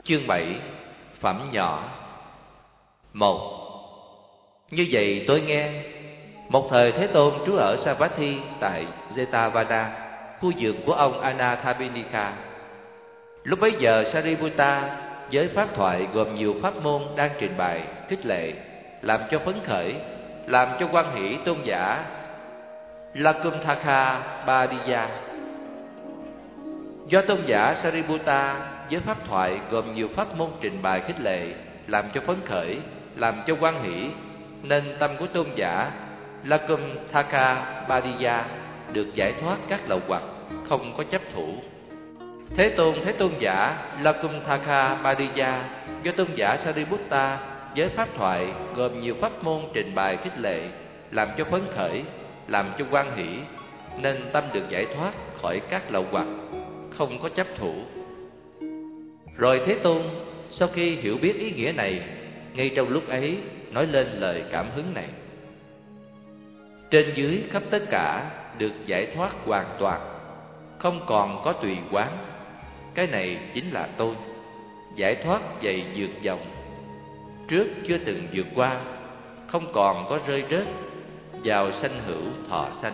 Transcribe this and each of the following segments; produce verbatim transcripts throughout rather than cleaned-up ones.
Chương bảy. Phẩm nhỏ. Một. Như vậy tôi nghe, một thời Thế Tôn trú ở Savatthi tại Jetavana, khu vườn của ông Anathapindika. Lúc bấy giờ Sariputta với pháp thoại gồm nhiều pháp môn đang trình bày, khích lệ, làm cho phấn khởi, làm cho hoan hỷ tôn giả Lakuntaka Badiya. Do tôn giả Sariputta với pháp thoại gồm nhiều pháp môn trình bày khích lệ, làm cho phấn khởi, làm cho hoan hỷ, nên tâm của tôn giả Lakuntaka Badiya được giải thoát các lậu hoặc, không có chấp thủ. Thế Tôn Thế Tôn giả Lakuntaka Badiya do tôn giả Sariputta với pháp thoại gồm nhiều pháp môn trình bày khích lệ, làm cho phấn khởi, làm cho hoan hỷ, nên tâm được giải thoát khỏi các lậu hoặc, không có chấp thủ. Rồi Thế Tôn sau khi hiểu biết ý nghĩa này, ngay trong lúc ấy nói lên lời cảm hứng này: trên dưới khắp tất cả được giải thoát hoàn toàn, không còn có tùy quán. Cái này chính là tôi, giải thoát dày vượt dòng, trước chưa từng vượt qua, không còn có rơi rớt vào sanh hữu thọ sanh.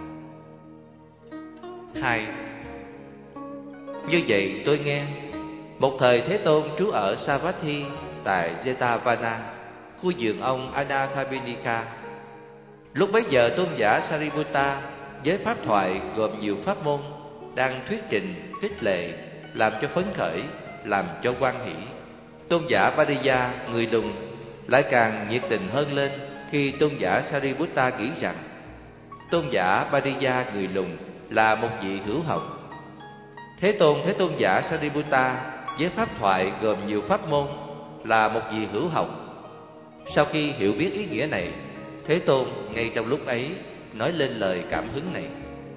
Hai. Như vậy tôi nghe, một thời Thế Tôn trú ở Savatthi tại Jetavana, khu vườn ông Anathapindika. Lúc bấy giờ tôn giả Sariputta với pháp thoại gồm nhiều pháp môn đang thuyết trình, khích lệ, làm cho phấn khởi, làm cho hoan hỷ. Tôn giả Badiya, người lùng, lại càng nhiệt tình hơn lên khi tôn giả Sariputta nghĩ rằng tôn giả Badiya, người lùng, là một vị hữu học. Thế Tôn Thế Tôn giả Sariputta với pháp thoại gồm nhiều pháp môn là một vị hữu học. Sau khi hiểu biết ý nghĩa này, Thế Tôn ngay trong lúc ấy nói lên lời cảm hứng này: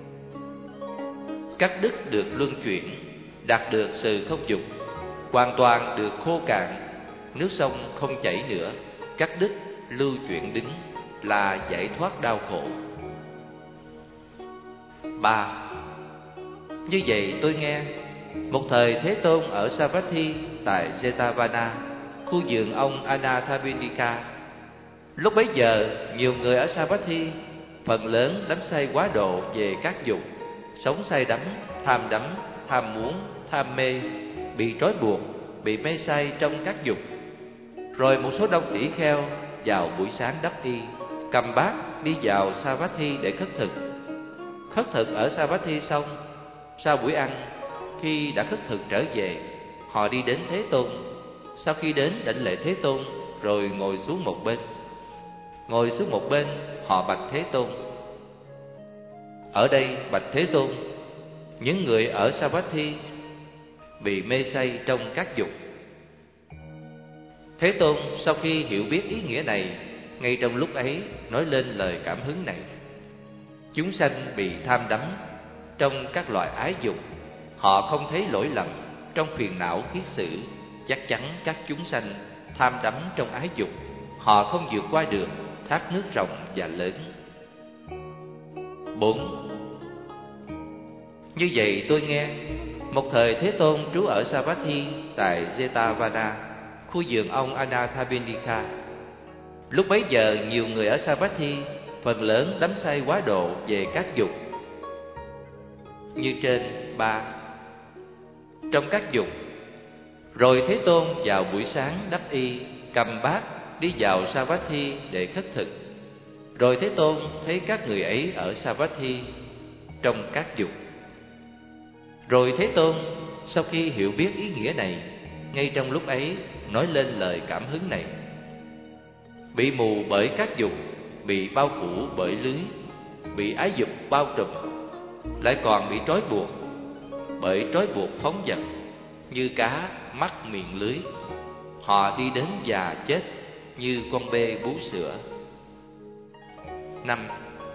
cắt đứt được luân chuyển, đạt được sự không dục, hoàn toàn được khô cạn, nước sông không chảy nữa, cắt đứt lưu chuyển đứng là giải thoát đau khổ. Ba. Như vậy tôi nghe, một thời Thế Tôn ở Savatthi tại Jetavana, khu vườn ông Anathapindika. Lúc bấy giờ nhiều người ở Savatthi phần lớn đắm say quá độ về các dục, sống say đắm, tham đắm, tham muốn, tham mê, bị trói buộc, bị mê say trong các dục. Rồi một số đông tỷ kheo vào buổi sáng đắp y, cầm bát đi vào Savatthi để khất thực. Khất thực ở Savatthi xong, sau buổi ăn, khi đã khất thực trở về, họ đi đến Thế Tôn. Sau khi đến đảnh lễ Thế Tôn, rồi ngồi xuống một bên. Ngồi xuống một bên, họ bạch Thế Tôn: ở đây bạch Thế Tôn, những người ở Savatthi bị mê say trong các dục. Thế Tôn sau khi hiểu biết ý nghĩa này, ngay trong lúc ấy nói lên lời cảm hứng này: chúng sanh bị tham đắm trong các loại ái dục, họ không thấy lỗi lầm trong phiền não khiết xử. Chắc chắn các chúng sanh tham đắm trong ái dục, họ không vượt qua được thác nước rộng và lớn. Bốn. Như vậy tôi nghe, một thời Thế Tôn trú ở Savatthi tại Jetavana, khu vườn ông Anathapindika. Lúc bấy giờ nhiều người ở Savatthi phần lớn đắm say quá độ về các dục như trên. Ba. Trong các dục. Rồi Thế Tôn vào buổi sáng đắp y, cầm bát đi vào Savatthi để khất thực. Rồi Thế Tôn thấy các người ấy ở Savatthi trong các dục. Rồi Thế Tôn sau khi hiểu biết ý nghĩa này, ngay trong lúc ấy nói lên lời cảm hứng này: bị mù bởi các dục, bị bao phủ bởi lưới, bị ái dục bao trùm, lại còn bị trói buộc bởi trói buộc phóng dật, như cá mắc miệng lưới, họ đi đến già chết như con bê bú sữa. Năm.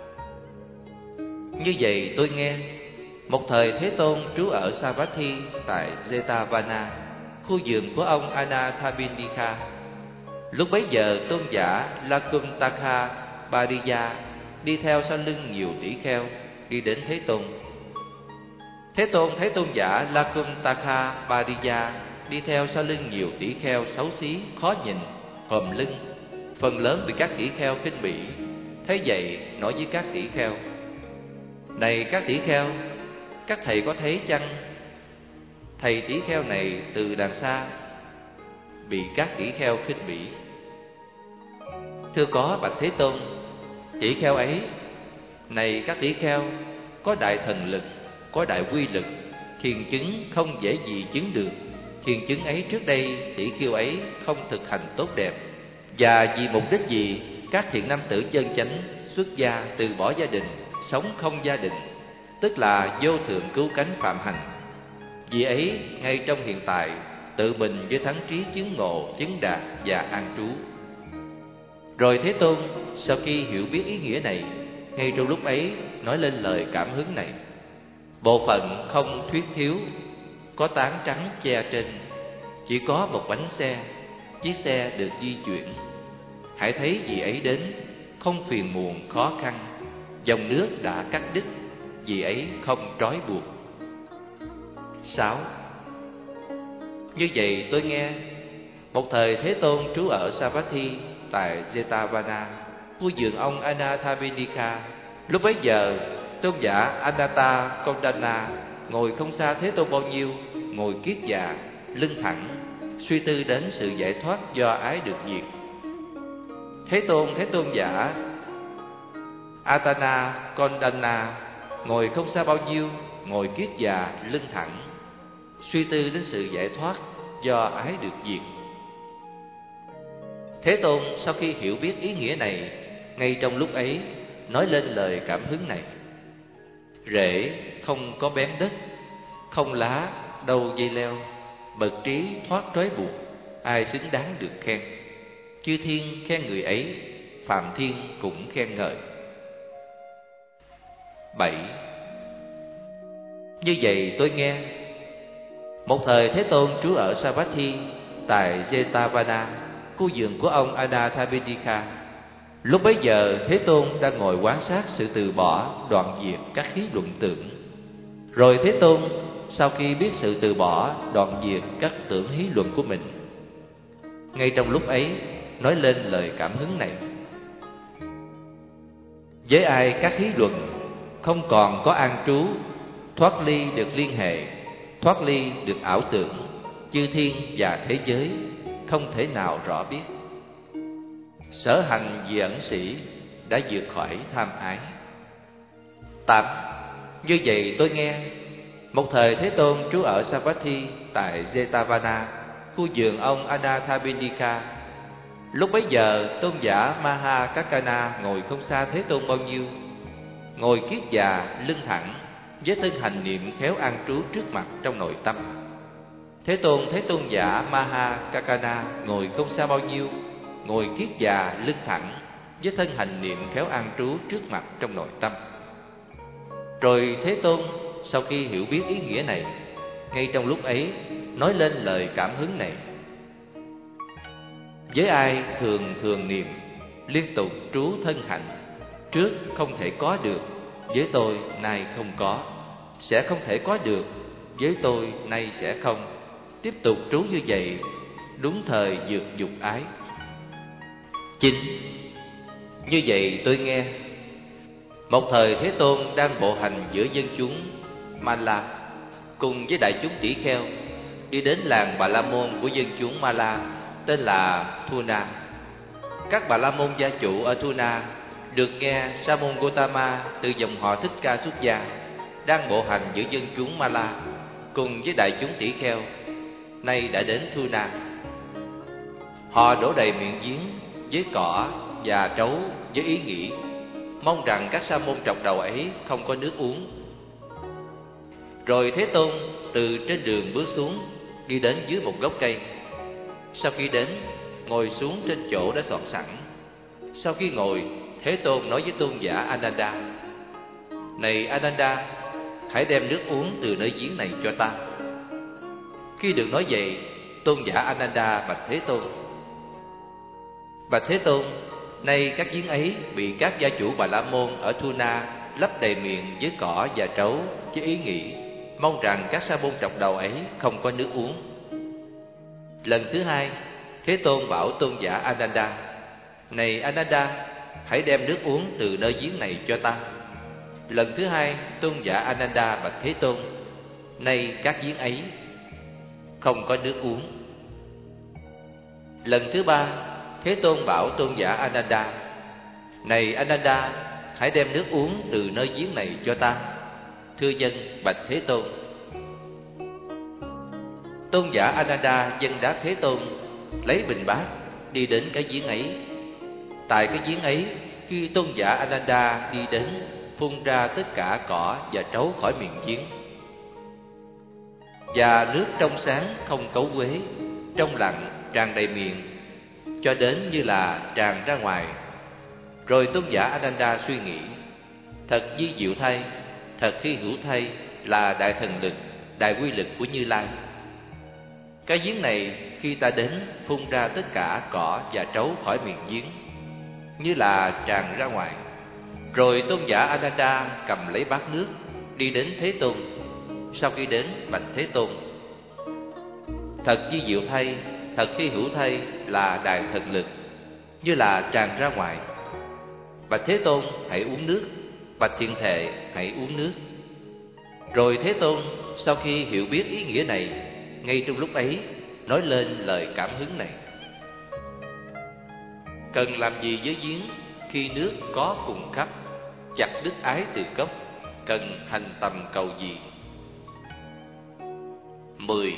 Như vậy tôi nghe, một thời Thế Tôn trú ở Savatthi tại Jetavana, khu vườn của ông Anathapindika. Lúc bấy giờ tôn giả Lakuntaka Badiya đi theo sau lưng nhiều tỷ kheo đi đến Thế Tôn. Thế Tôn thấy tôn giả Lakuntaka Badiya đi theo sau lưng nhiều tỷ kheo xấu xí, khó nhìn, hòm lưng, phần lớn bị các tỷ kheo khinh bỉ. Thế vậy nói với các tỷ kheo: Này các tỷ kheo, các thầy có thấy chăng? Thầy tỷ kheo này từ đằng xa bị các tỷ kheo khinh bỉ. Thưa có, bạch Thế Tôn. Tỷ kheo ấy: Này các tỷ kheo, có đại thần lực, có đại quy lực, thiền chứng không dễ gì chứng được. Thiền chứng ấy trước đây tỷ kheo ấy không thực hành tốt đẹp, và vì mục đích gì các thiện nam tử chân chánh xuất gia từ bỏ gia đình, sống không gia đình, tức là vô thượng cứu cánh phạm hành. Vì ấy ngay trong hiện tại tự mình với thắng trí chứng ngộ, chứng đạt và an trú. Rồi Thế Tôn sau khi hiểu biết ý nghĩa này, ngay trong lúc ấy nói lên lời cảm hứng này: Bộ phận không thuyết thiếu, có tán trắng che trên, chỉ có một bánh xe, chiếc xe được di chuyển. Hãy thấy vì ấy đến, không phiền muộn khó khăn, dòng nước đã cắt đứt, vì ấy không trói buộc. Sáu. Như vậy tôi nghe, một thời Thế Tôn trú ở Savatthi tại Jetavana, khu vườn ông Anathapindika. Lúc bấy giờ tôn giả Anatta Kondana ngồi không xa Thế Tôn bao nhiêu, ngồi kiết già, lưng thẳng, suy tư đến sự giải thoát do ái được diệt. Thế Tôn Thế Tôn giả Atana Kondana ngồi không xa bao nhiêu, ngồi kiết già, lưng thẳng, suy tư đến sự giải thoát do ái được diệt. Thế Tôn sau khi hiểu biết ý nghĩa này, ngay trong lúc ấy nói lên lời cảm hứng này: Rễ không có bén đất, không lá đâu dây leo, bậc trí thoát trói buộc, ai xứng đáng được khen. Chư thiên khen người ấy, phạm thiên cũng khen ngợi. Bảy. Như vậy tôi nghe, một thời Thế Tôn trú ở Savatthi tại Jetavana, khu vườn của ông Anathapindika. Lúc bấy giờ Thế Tôn đang ngồi quan sát sự từ bỏ, đoạn diệt các khí luận tưởng. Rồi Thế Tôn sau khi biết sự từ bỏ, đoạn diệt các tưởng hí luận của mình, ngay trong lúc ấy nói lên lời cảm hứng này: Với ai các hí luận không còn có an trú, thoát ly được liên hệ, thoát ly được ảo tưởng, chư thiên và thế giới không thể nào rõ biết. Sở hành vì ẩn sĩ đã vượt khỏi tham ái. Tám. Như vậy tôi nghe, một thời Thế Tôn trú ở Savatthi tại Jetavana, khu vườn ông Anathapindika. Lúc bấy giờ tôn giả Mahakakana ngồi không xa Thế Tôn bao nhiêu, ngồi kiết già, lưng thẳng, với thân hành niệm khéo an trú trước mặt trong nội tâm. Thế Tôn Thế Tôn giả Mahakakana ngồi không xa bao nhiêu, ngồi kiết già, lưng thẳng, với thân hành niệm khéo an trú trước mặt trong nội tâm. Rồi Thế Tôn sau khi hiểu biết ý nghĩa này, ngay trong lúc ấy nói lên lời cảm hứng này: Với ai thường thường niệm, liên tục trú thân hạnh, trước không thể có được, với tôi nay không có, sẽ không thể có được, với tôi nay sẽ không, tiếp tục trú như vậy, đúng thời vượt dục ái. Chín. Như vậy tôi nghe, một thời Thế Tôn đang bộ hành giữa dân chúng Mala, cùng với đại chúng tỷ kheo, đi đến làng Bà La Môn của dân chúng Mala tên là Thuna. Các Bà La Môn gia chủ ở Thuna được nghe Sa môn Gotama từ dòng họ Thích Ca xuất gia, đang bộ hành giữa dân chúng Mala cùng với đại chúng tỷ kheo, nay đã đến Thuna. Họ đổ đầy miệng giếng với cỏ và trấu với ý nghĩ mong rằng các sa môn trọc đầu ấy không có nước uống. Rồi Thế Tôn từ trên đường bước xuống, đi đến dưới một gốc cây. Sau khi đến, ngồi xuống trên chỗ đã soạn sẵn. Sau khi ngồi, Thế Tôn nói với tôn giả Ananda: Này Ananda, hãy đem nước uống từ nơi giếng này cho ta. Khi được nói vậy, tôn giả Ananda bạch Thế Tôn: Bạch Thế Tôn, nay các giếng ấy bị các gia chủ Bà La Môn ở Thuna lấp đầy miệng với cỏ và trấu với ý nghĩ mong rằng các sa môn trọc đầu ấy không có nước uống. Lần thứ hai, Thế Tôn bảo tôn giả Ananda: Này Ananda, hãy đem nước uống từ nơi giếng này cho ta. Lần thứ hai, tôn giả Ananda bạch Thế Tôn: Nay các giếng ấy không có nước uống. Lần thứ ba, Thế Tôn bảo tôn giả Ananda: Này Ananda, hãy đem nước uống từ nơi giếng này cho ta. Thưa dân, bạch Thế Tôn. Tôn giả Ananda dân đáp Thế Tôn, lấy bình bát đi đến cái giếng ấy. Tại cái giếng ấy, khi tôn giả Ananda đi đến, phun ra tất cả cỏ và trấu khỏi miệng giếng, và nước trong sáng không cấu quế, trong lặng tràn đầy miệng, cho đến như là tràn ra ngoài. Rồi tôn giả Ananda suy nghĩ: Thật vi diệu thay, thật hy hữu thay là đại thần lực, đại quy lực của Như Lai. Cái giếng này khi ta đến, phun ra tất cả cỏ và trấu khỏi miệng giếng, như là tràn ra ngoài. Rồi tôn giả Ananda cầm lấy bát nước, đi đến Thế Tôn. Sau khi đến, bạch Thế Tôn: Thật vi diệu thay, thật hy hữu thay là đại thần lực, như là tràn ra ngoài. Bạch Thế Tôn, hãy uống nước. Bạch Thiện Thệ, hãy uống nước. Rồi Thế Tôn sau khi hiểu biết ý nghĩa này, ngay trong lúc ấy nói lên lời cảm hứng này: Cần làm gì với giếng khi nước có cùng khắp, chặt đứt ái từ gốc, cần hành tầm cầu gì? Mười.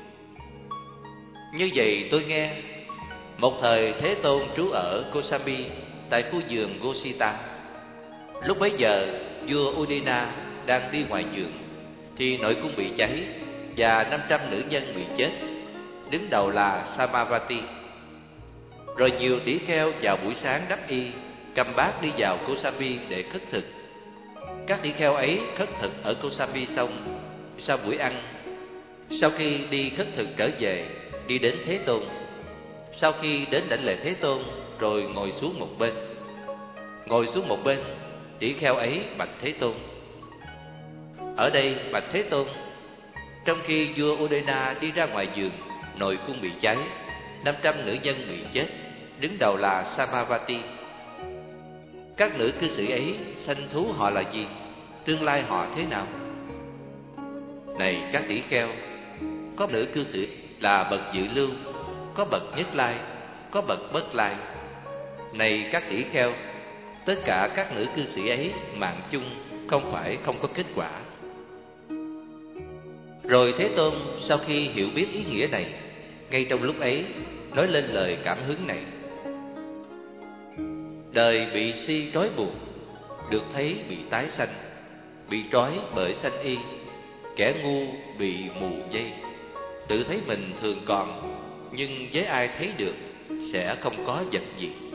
Như vậy tôi nghe, một thời Thế Tôn trú ở Kosambi, tại khu vườn Gosita. Lúc bấy giờ, vua Udina đang đi ngoài vườn, thì nội cung bị cháy và năm trăm nữ nhân bị chết, đứng đầu là Samavati. Rồi nhiều tỷ kheo vào buổi sáng đắp y, cầm bát đi vào Kosambi để khất thực. Các tỷ kheo ấy khất thực ở Kosambi xong, sau buổi ăn, sau khi đi khất thực trở về, đi đến Thế Tôn. Sau khi đến đảnh lễ Thế Tôn, rồi ngồi xuống một bên. Ngồi xuống một bên, tỷ kheo ấy bạch Thế Tôn: Ở đây bạch Thế Tôn, trong khi vua Udena đi ra ngoài vườn, nội cung bị cháy, năm trăm nữ nhân bị chết, đứng đầu là Samavati. Các nữ cư sĩ ấy sanh thú họ là gì? Tương lai họ thế nào? Này các tỷ kheo, có nữ cư sĩ là bậc dự lưu, có bậc nhất lai, có bậc bất lai. Này các tỷ kheo, tất cả các nữ cư sĩ ấy mạng chung, không phải không có kết quả. Rồi Thế Tôn sau khi hiểu biết ý nghĩa này, ngay trong lúc ấy nói lên lời cảm hứng này: Đời bị si trói buộc, được thấy bị tái sanh, bị trói bởi sanh y, kẻ ngu bị mù dây, tự thấy mình thường còn, nhưng với ai thấy được sẽ không có vật gì.